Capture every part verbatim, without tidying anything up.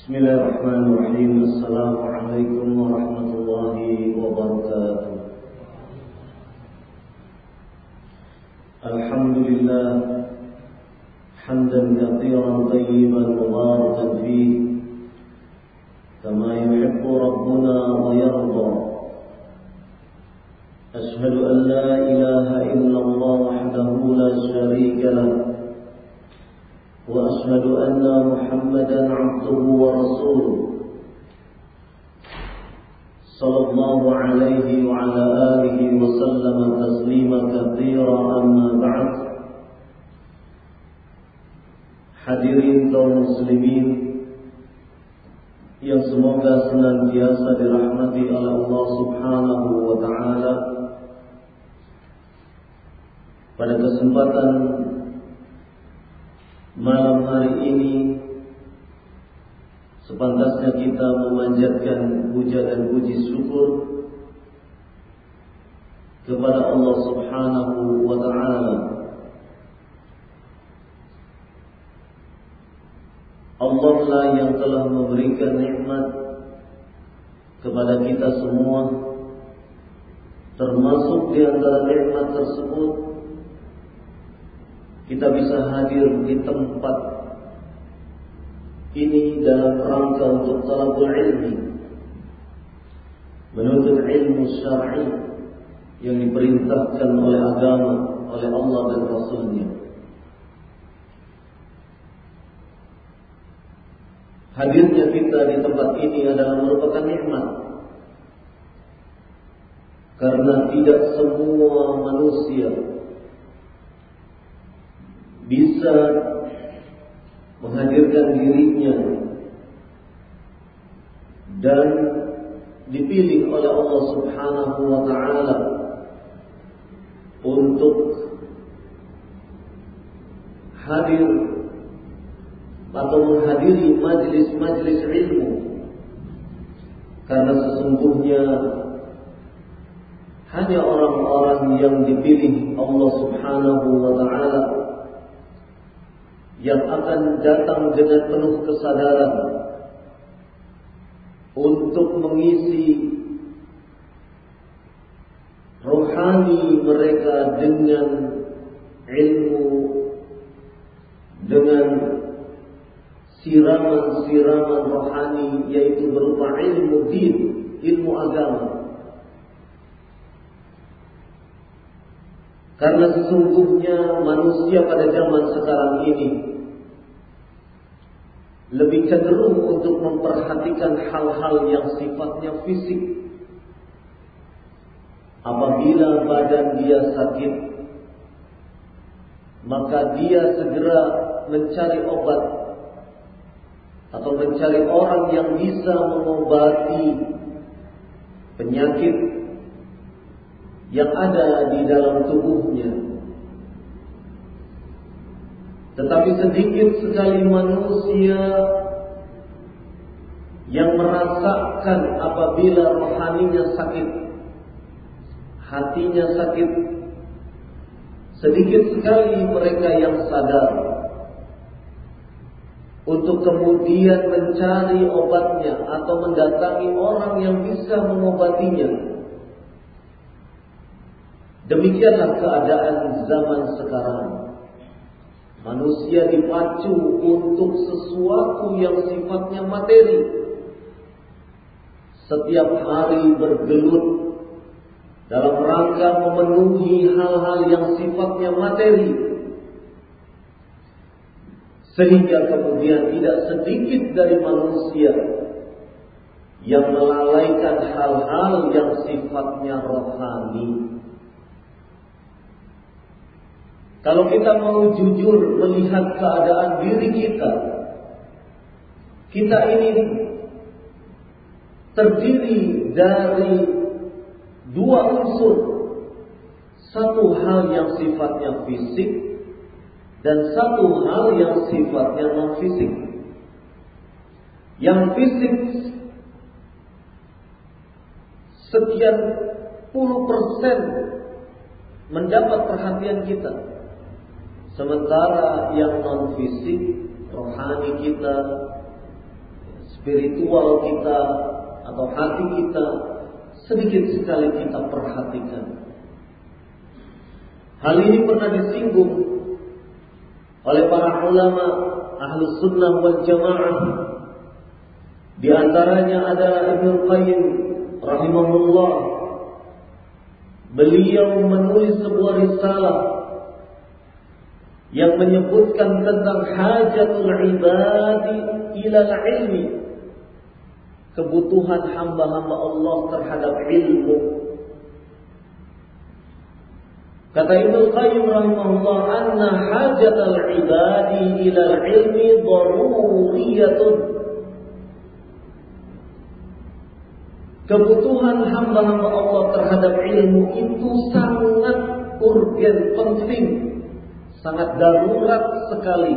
Bismillahirrahmanirrahim. Assalamualaikum warahmatullahi wabarakatuh. Alhamdulillah hamdan katsiran tayyiban mubarakan fihi kama yuhibbu rabbuna wa yarda. Ashhadu an la ilaha illallah wahdahu la syarika lah وأشهد أن محمدا عبده ورسوله صلى الله عليه وعلى آله وسلم تسليما كثيرا أما بعد. Hadirin kaum muslimin yang semoga senantiasa dirahmati oleh Allah Subhanahu wa taala. Pada kesempatan malam hari ini sepantasnya kita memanjatkan puja dan puji syukur kepada Allah Subhanahu wa taala. Allah lah yang telah memberikan nikmat kepada kita semua, termasuk di antara nikmat tersebut kita bisa hadir di tempat ini dalam rangka untuk talabul ilmi, menuntut ilmu syar'i yang diperintahkan oleh agama, oleh Allah dan Rasulnya. Hadirnya kita di tempat ini adalah merupakan nikmat, karena tidak semua manusia bisa menghadirkan dirinya dan dipilih oleh Allah Subhanahu wa taala untuk hadir atau menghadiri majlis-majlis ilmu, karena sesungguhnya hanya orang-orang yang dipilih Allah Subhanahu wa taala yang akan datang dengan penuh kesadaran untuk mengisi rohani mereka dengan ilmu, dengan siraman-siraman rohani, yaitu berupa ilmu din, ilmu agama. Karena sesungguhnya manusia pada zaman sekarang ini lebih cenderung untuk memperhatikan hal-hal yang sifatnya fisik. Apabila badan dia sakit, maka dia segera mencari obat atau mencari orang yang bisa mengobati penyakit yang ada di dalam tubuhnya. Tetapi sedikit sekali manusia yang merasakan apabila rohaninya sakit, hatinya sakit. Sedikit sekali mereka yang sadar untuk kemudian mencari obatnya atau mendatangi orang yang bisa mengobatinya. Demikianlah keadaan zaman sekarang. Manusia dipacu untuk sesuatu yang sifatnya materi. Setiap hari bergelut dalam rangka memenuhi hal-hal yang sifatnya materi, sehingga kemudian tidak sedikit dari manusia yang melalaikan hal-hal yang sifatnya rohani. Kalau kita mau jujur melihat keadaan diri kita, kita ini terdiri dari dua unsur. Satu hal yang sifatnya fisik dan satu hal yang sifatnya non-fisik. Yang fisik sekian puluh persen mendapat perhatian kita. Sementara yang non-fisik, rohani kita, spiritual kita atau hati kita sedikit sekali kita perhatikan. Hal ini pernah disinggung oleh para ulama Ahlus Sunnah wal Jamaah. Di antaranya adalah Ibnu Qayyim rahimahullah. Beliau menulis sebuah risalah yang menyebutkan tentang hajatul ibadi ilal ilmi, kebutuhan hamba-hamba Allah terhadap ilmu. Kata Ibnu Qayyim rahimahullah, anna hajatul ibadi ilal ilmi daruriyatun. Kebutuhan hamba-hamba Allah terhadap ilmu itu sangat urgen, penting, sangat darurat sekali.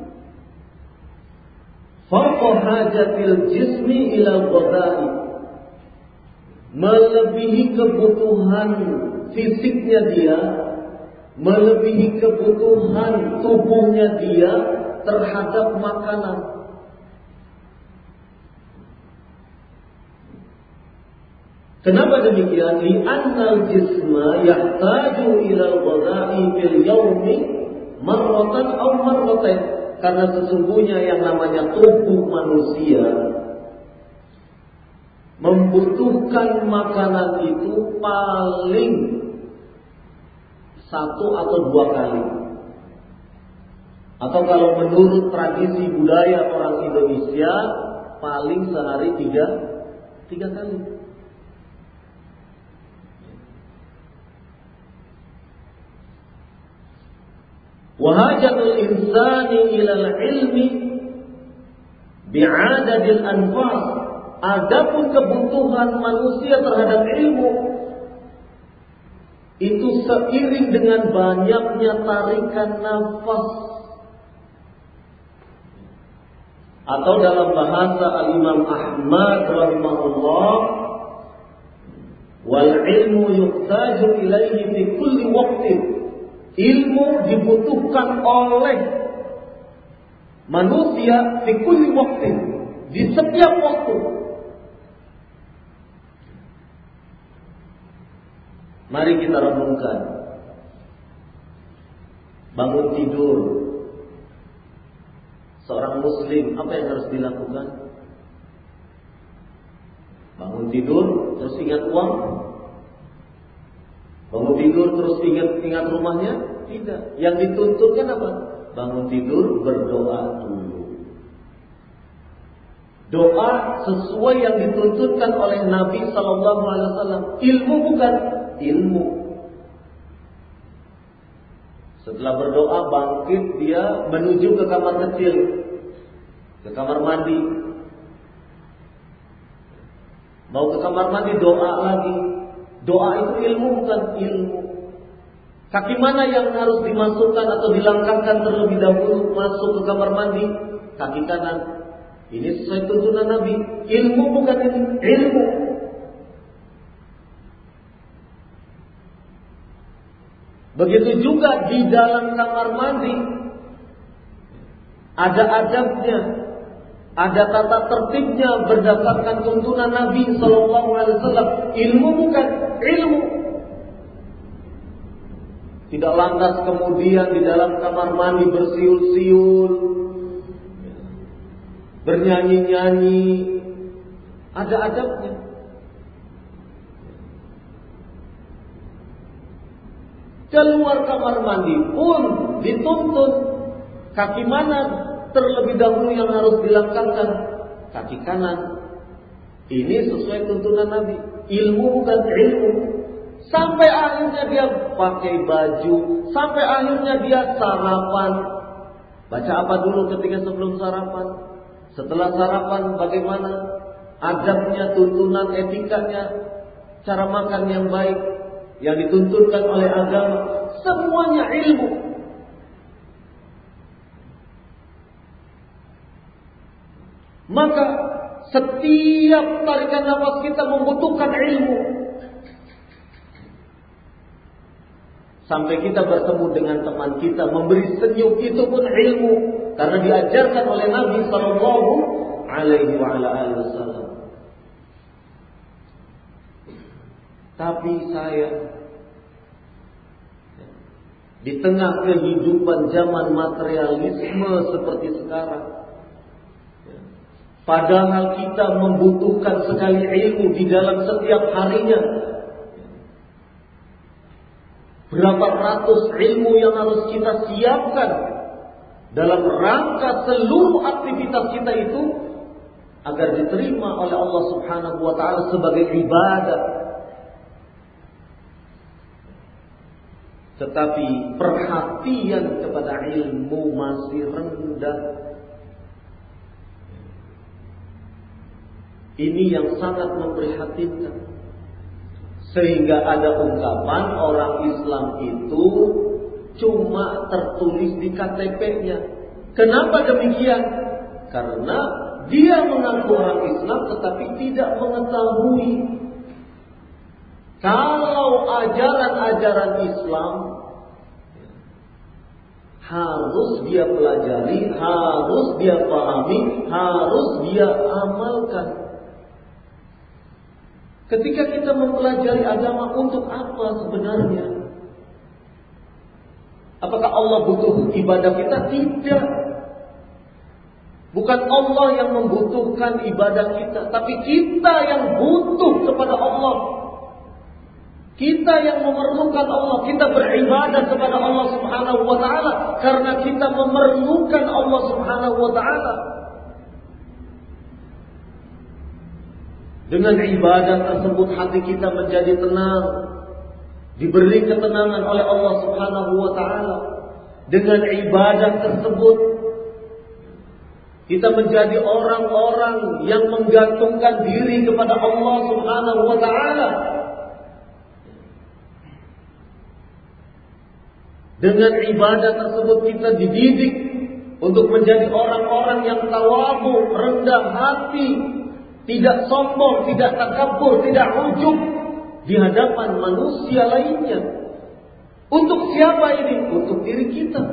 Fawqa hajatil jismi ila ghadai, melebihi kebutuhan fisiknya dia, melebihi kebutuhan tubuhnya dia terhadap makanan. Kenapa demikian? Li'annal jisma yahtaju ila al-ghadai fil yawmi marratan aw marratain. Karena sesungguhnya yang namanya tubuh manusia membutuhkan makanan itu paling satu atau dua kali. Atau kalau menurut tradisi budaya orang Indonesia paling sehari tiga, tiga kali. Wahajatul insani ilal ilmi bi'adadil anfas. Adapun kebutuhan manusia terhadap ilmu itu seiring dengan banyaknya tarikan nafas. Atau dalam bahasa Al-Imam Ahmad rahimahullah, wal ilmu yuhtaju ilaihi fi kulli waqtin. Ilmu dibutuhkan oleh manusia fi kulli waqtin, di setiap waktu. Mari kita renungkan. Bangun tidur, seorang muslim apa yang harus dilakukan? Bangun tidur terus ingat uang? Bangun tidur terus ingat-ingat rumahnya? Tidak. Yang dituntutkan apa? Bangun tidur berdoa dulu. Doa sesuai yang dituntutkan oleh Nabi Sallallahu Alaihi Wasallam. Ilmu bukan ilmu. Setelah berdoa bangkit dia menuju ke kamar kecil, ke kamar mandi. Mau ke kamar mandi doa lagi. Doa itu ilmu bukan ilmu. Kaki mana yang harus dimasukkan atau dilangkahkan terlebih dahulu masuk ke kamar mandi? Kaki kanan. Ini sesuai tuntunan Nabi. Ilmu bukan ilmu. Begitu juga di dalam kamar mandi ada adabnya, ada tata tertibnya berdasarkan tuntunan Nabi Sallallahu Alaihi Wasallam. Ilmu bukan ilmu. Tidak lantas kemudian di dalam kamar mandi bersiul-siul, bernyanyi-nyanyi. Ada adabnya. Keluar kamar mandi pun dituntut. Kaki mana terlebih dahulu yang harus dilangkahkan? Kaki kanan. Ini sesuai tuntunan Nabi. Ilmu bukan ilmu. Sampai akhirnya dia pakai baju, sampai akhirnya dia sarapan. Baca apa dulu ketika sebelum sarapan? Setelah sarapan bagaimana adabnya, tuntunan, etikanya, cara makan yang baik yang dituntutkan oleh agama, semuanya ilmu. Maka setiap tarikan nafas kita membutuhkan ilmu. Sampai kita bertemu dengan teman kita, memberi senyum, itu pun ilmu. Karena diajarkan oleh Nabi Sallallahu alaihi wa ala alihi wasallam. Tapi saya di tengah kehidupan zaman materialisme seperti sekarang, padahal kita membutuhkan sekali ilmu di dalam setiap harinya. Berapa ratus ilmu yang harus kita siapkan dalam rangka seluruh aktivitas kita itu agar diterima oleh Allah Subhanahu wa taala sebagai ibadah. Tetapi perhatian kepada ilmu masih rendah. Ini yang sangat memprihatinkan. Sehingga ada ungkapan orang Islam itu cuma tertulis di K T P-nya. Kenapa demikian? Karena dia mengaku orang Islam tetapi tidak mengetahui kalau ajaran-ajaran Islam harus dia pelajari, harus dia pahami, harus dia amalkan. Ketika kita mempelajari agama, untuk apa sebenarnya? Apakah Allah butuh ibadah kita? Tidak. Bukan Allah yang membutuhkan ibadah kita, tapi kita yang butuh kepada Allah. Kita yang memerlukan Allah. Kita beribadah kepada Allah Subhanahu wa taala karena kita memerlukan Allah Subhanahu wa taala. Dengan ibadah tersebut hati kita menjadi tenang, diberi ketenangan oleh Allah Subhanahu wa taala. Dengan ibadah tersebut kita menjadi orang-orang yang menggantungkan diri kepada Allah Subhanahu wa taala. Dengan ibadah tersebut kita dididik untuk menjadi orang-orang yang tawadhu, rendah hati, tidak sombong, tidak takabur, tidak ujub di hadapan manusia lainnya. Untuk siapa ini? Untuk diri kita.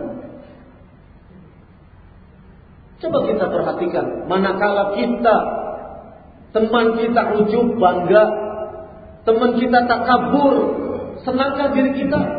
Coba kita perhatikan, manakala kita, teman kita ujub, bangga, teman kita takabur, senangkah diri kita?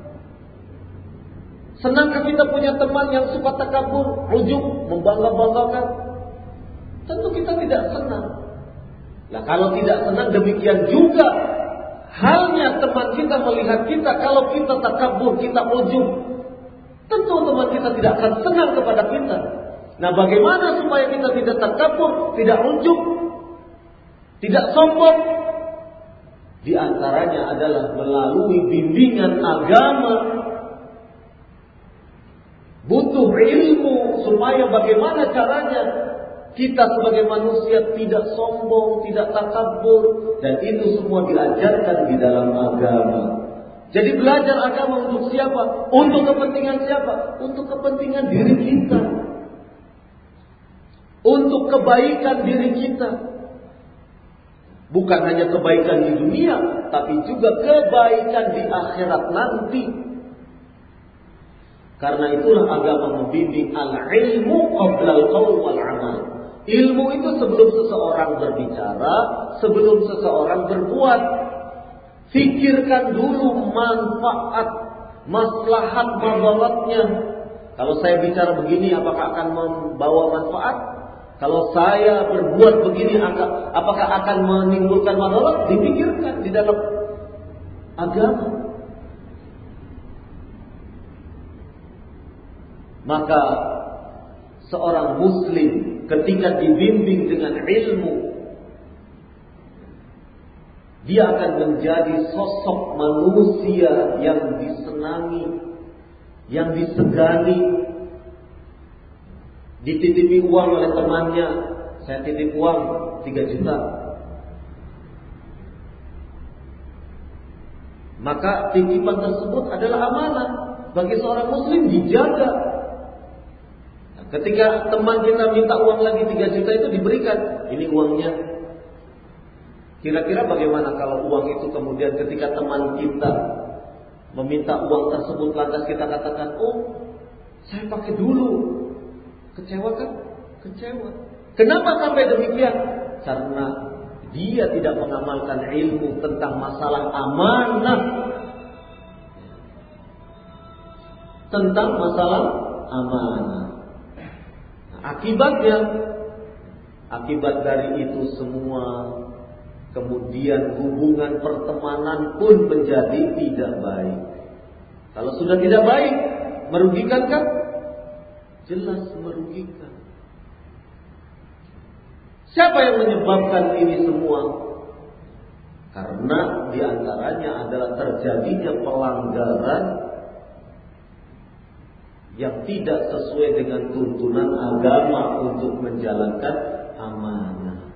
Senangkah kita punya teman yang suka takabur, ujub, membangga-banggakan? Tentu kita tidak senang. Nah, kalau tidak senang, demikian juga halnya teman kita melihat kita kalau kita takabur, kita ujub. Tentu teman kita tidak akan senang kepada kita. Nah, bagaimana supaya kita tidak takabur, tidak ujub, tidak sombong? Di antaranya adalah melalui bimbingan agama. Butuh ilmu supaya bagaimana caranya kita sebagai manusia tidak sombong, tidak takabur, dan itu semua diajarkan di dalam agama. Jadi belajar agama untuk siapa? Untuk kepentingan siapa? Untuk kepentingan diri kita. Untuk kebaikan diri kita. Bukan hanya kebaikan di dunia, tapi juga kebaikan di akhirat nanti. Karena itulah agama membimbing al-ilmu qabla al-qaul wal amal. Ilmu itu sebelum seseorang berbicara, sebelum seseorang berbuat. Fikirkan dulu manfaat, maslahat, madaratnya. Kalau saya bicara begini, apakah akan membawa manfaat? Kalau saya berbuat begini, apakah akan menimbulkan madarat? Dipikirkan di dalam agama. Maka seorang muslim ketika dibimbing dengan ilmu, dia akan menjadi sosok manusia yang disenangi, yang disegani. Dititipi uang oleh temannya, saya titip uang tiga juta. Maka titipan tersebut adalah amanah bagi seorang muslim, dijaga. Ketika teman kita minta uang lagi tiga juta itu diberikan, ini uangnya. Kira-kira bagaimana kalau uang itu kemudian ketika teman kita meminta uang tersebut lantas kita katakan, oh saya pakai dulu. Kecewa kan? Kecewa. Kenapa sampai demikian? Karena dia tidak mengamalkan ilmu tentang masalah amanah. Tentang masalah amanah. Nah, akibatnya, akibat dari itu semua, kemudian hubungan pertemanan pun menjadi tidak baik. Kalau sudah tidak baik, merugikan kan? Jelas merugikan. Siapa yang menyebabkan ini semua? Karena diantaranya adalah terjadinya pelanggaran yang tidak sesuai dengan tuntunan agama untuk menjalankan amanah.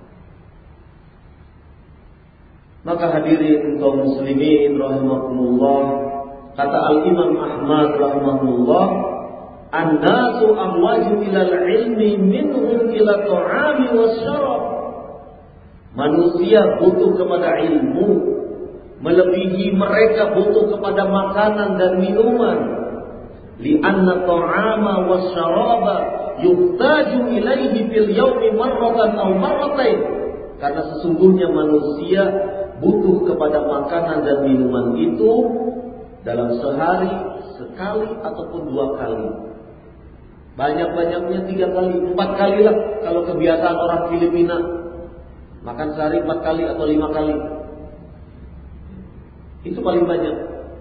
Maka hadirin kaum muslimin rahimakumullah, kata Al-Imam Ahmad rahimahullah, an-nasu amwaju ilal ilmi minhum ila ta'ami wasyarab. Manusia butuh kepada ilmu melebihi mereka butuh kepada makanan dan minuman. Li'anna ta'ama wasyaraba yuhtaju ilaihi fil yawmi marratan aw marratain. Karena sesungguhnya manusia butuh kepada makanan dan minuman itu dalam sehari sekali ataupun dua kali. Banyak-banyaknya tiga kali, empat kali lah kalau kebiasaan orang Filipina. Makan sehari empat kali atau lima kali. Itu paling banyak.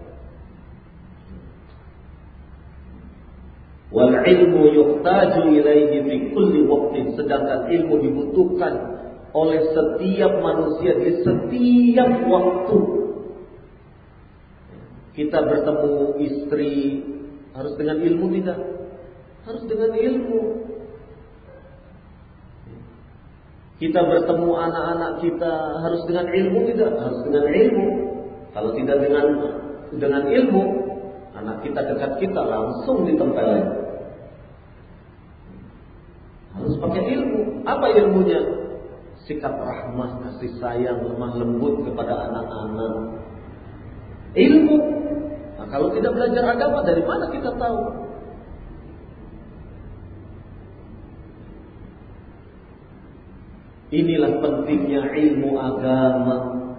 Wal ilmu yuhtaju ilaihi fi kulli waqtin. Sedangkan ilmu dibutuhkan oleh setiap manusia di setiap waktu. Kita bertemu istri harus dengan ilmu tidak? Harus dengan ilmu. Kita bertemu anak-anak kita harus dengan ilmu tidak? Harus dengan ilmu. Kalau tidak dengan dengan ilmu, anak kita dekat kita langsung ditempelin. Harus pakai ilmu. Apa ilmunya? Sikap rahmah, kasih sayang, lemah lembut kepada anak-anak. Ilmu. Nah, kalau tidak belajar agama, dari mana kita tahu? Inilah pentingnya ilmu agama.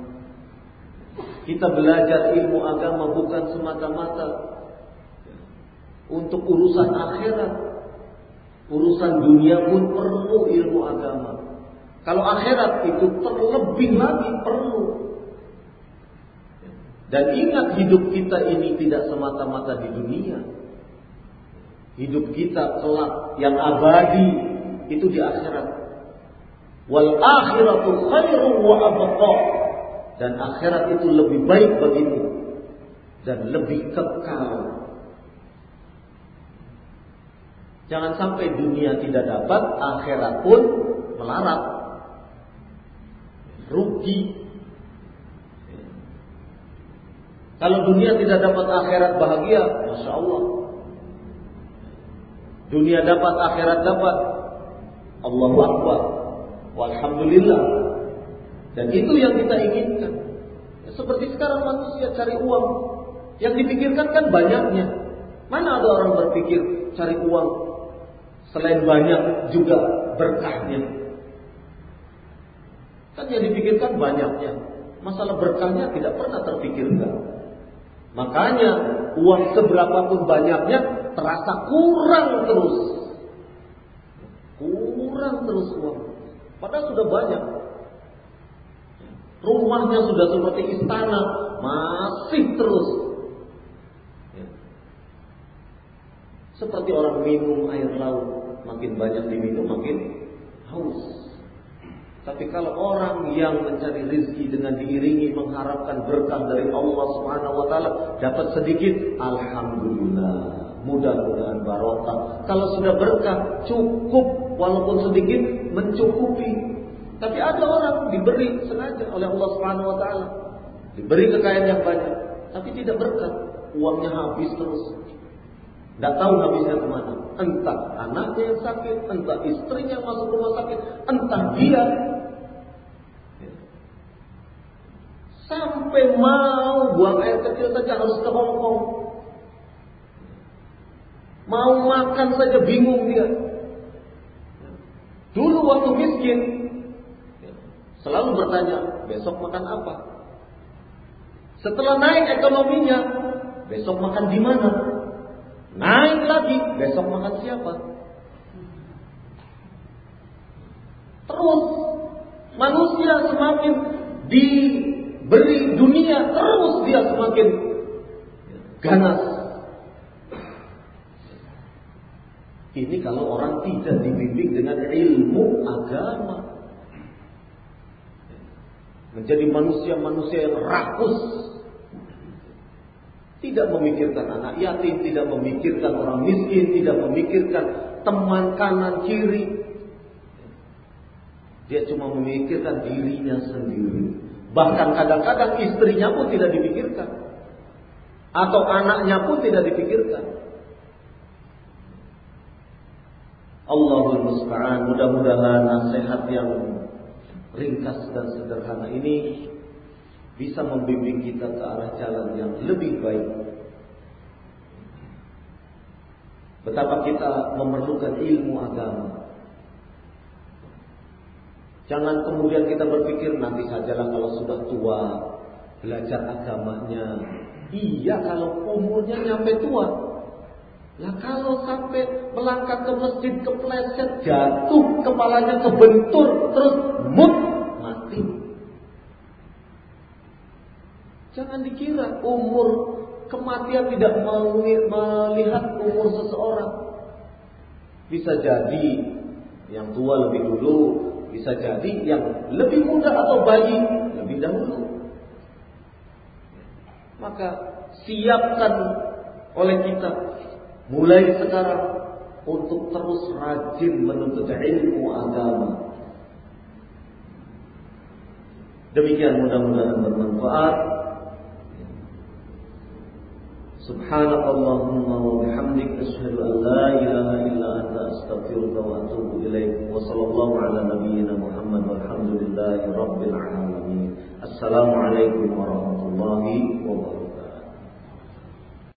Kita belajar ilmu agama bukan semata-mata untuk urusan akhirat. Urusan dunia pun perlu ilmu agama. Kalau akhirat itu terlebih lagi perlu. Dan ingat, hidup kita ini tidak semata-mata di dunia. Hidup kita kelak yang abadi itu di akhirat. Wal akhiratu khairun wa abqa. Dan akhirat itu lebih baik bagimu dan lebih kekal. Jangan sampai dunia tidak dapat, akhirat pun melarat. Rugi. Kalau dunia tidak dapat, akhirat bahagia, Masya Allah. Dunia dapat, akhirat dapat, Allahu Akbar, walhamdulillah. Dan itu yang kita inginkan. Ya, seperti sekarang manusia cari uang, yang dipikirkan kan banyaknya. Mana ada orang berpikir cari uang, selain banyak juga berkahnya. Kan yang dipikirkan banyaknya, masalah berkahnya tidak pernah terpikirkan. Makanya uang seberapapun banyaknya terasa kurang terus. Kurang terus uang. Padahal sudah banyak. Rumahnya sudah seperti istana, masih terus. Seperti orang minum air laut, makin banyak diminum makin haus. Tapi kalau orang yang mencari rezeki dengan diiringi mengharapkan berkah dari Allah Subhanahu wa taala, dapat sedikit, alhamdulillah, mudah-mudahan barokah. Kalau sudah berkah, cukup walaupun sedikit mencukupi. Tapi ada orang diberi sengaja oleh Allah Subhanahu wa taala, diberi kekayaan yang banyak, tapi tidak berkah, uangnya habis terus. Tidak tahu habisnya kemana. Entah anaknya yang sakit, entah istrinya yang masuk rumah sakit, entah dia. Sampai mau buang air kecil saja harus ke Hongkong. Mau makan saja bingung dia. Dulu waktu miskin selalu bertanya, besok makan apa? Setelah naik ekonominya, besok makan di mana? Naik lagi, besok makan siapa? Terus manusia semakin diberi dunia, terus dia semakin ganas. Ini kalau orang tidak dibimbing dengan ilmu agama, menjadi manusia-manusia yang rakus, tidak memikirkan anak yatim, tidak memikirkan orang miskin, tidak memikirkan teman kanan kiri. Dia cuma memikirkan dirinya sendiri. Bahkan kadang-kadang istrinya pun tidak dipikirkan, atau anaknya pun tidak dipikirkan. Allahul musta'an. Mudah-mudahan nasihat yang ringkas dan sederhana ini bisa membimbing kita ke arah jalan yang lebih baik. Betapa kita memerlukan ilmu agama. Jangan kemudian kita berpikir nanti sajalah kalau sudah tua belajar agamanya. Iya, kalau umurnya nyampe tua. Lah kalau sampai melangkah ke masjid kepleset, jatuh, kepalanya kebentur, terus mut, mati. Jangan dikira umur kematian tidak melihat umur seseorang. Bisa jadi yang tua lebih dulu, bisa jadi yang lebih muda atau bayi lebih dahulu. Maka siapkan oleh kita mulai sekarang untuk terus rajin menuntut ilmu agama. Demikian, mudah-mudahan bermanfaat. Subhanakallahumma wa bihamdika asyhadu an la ilaha illa anta astaghfiruka wa atubu ilaik. Wa sallallahu ala nabiyyina Muhammad walhamdulillahi rabbil alamin. Assalamualaikum warahmatullahi wabarakatuh.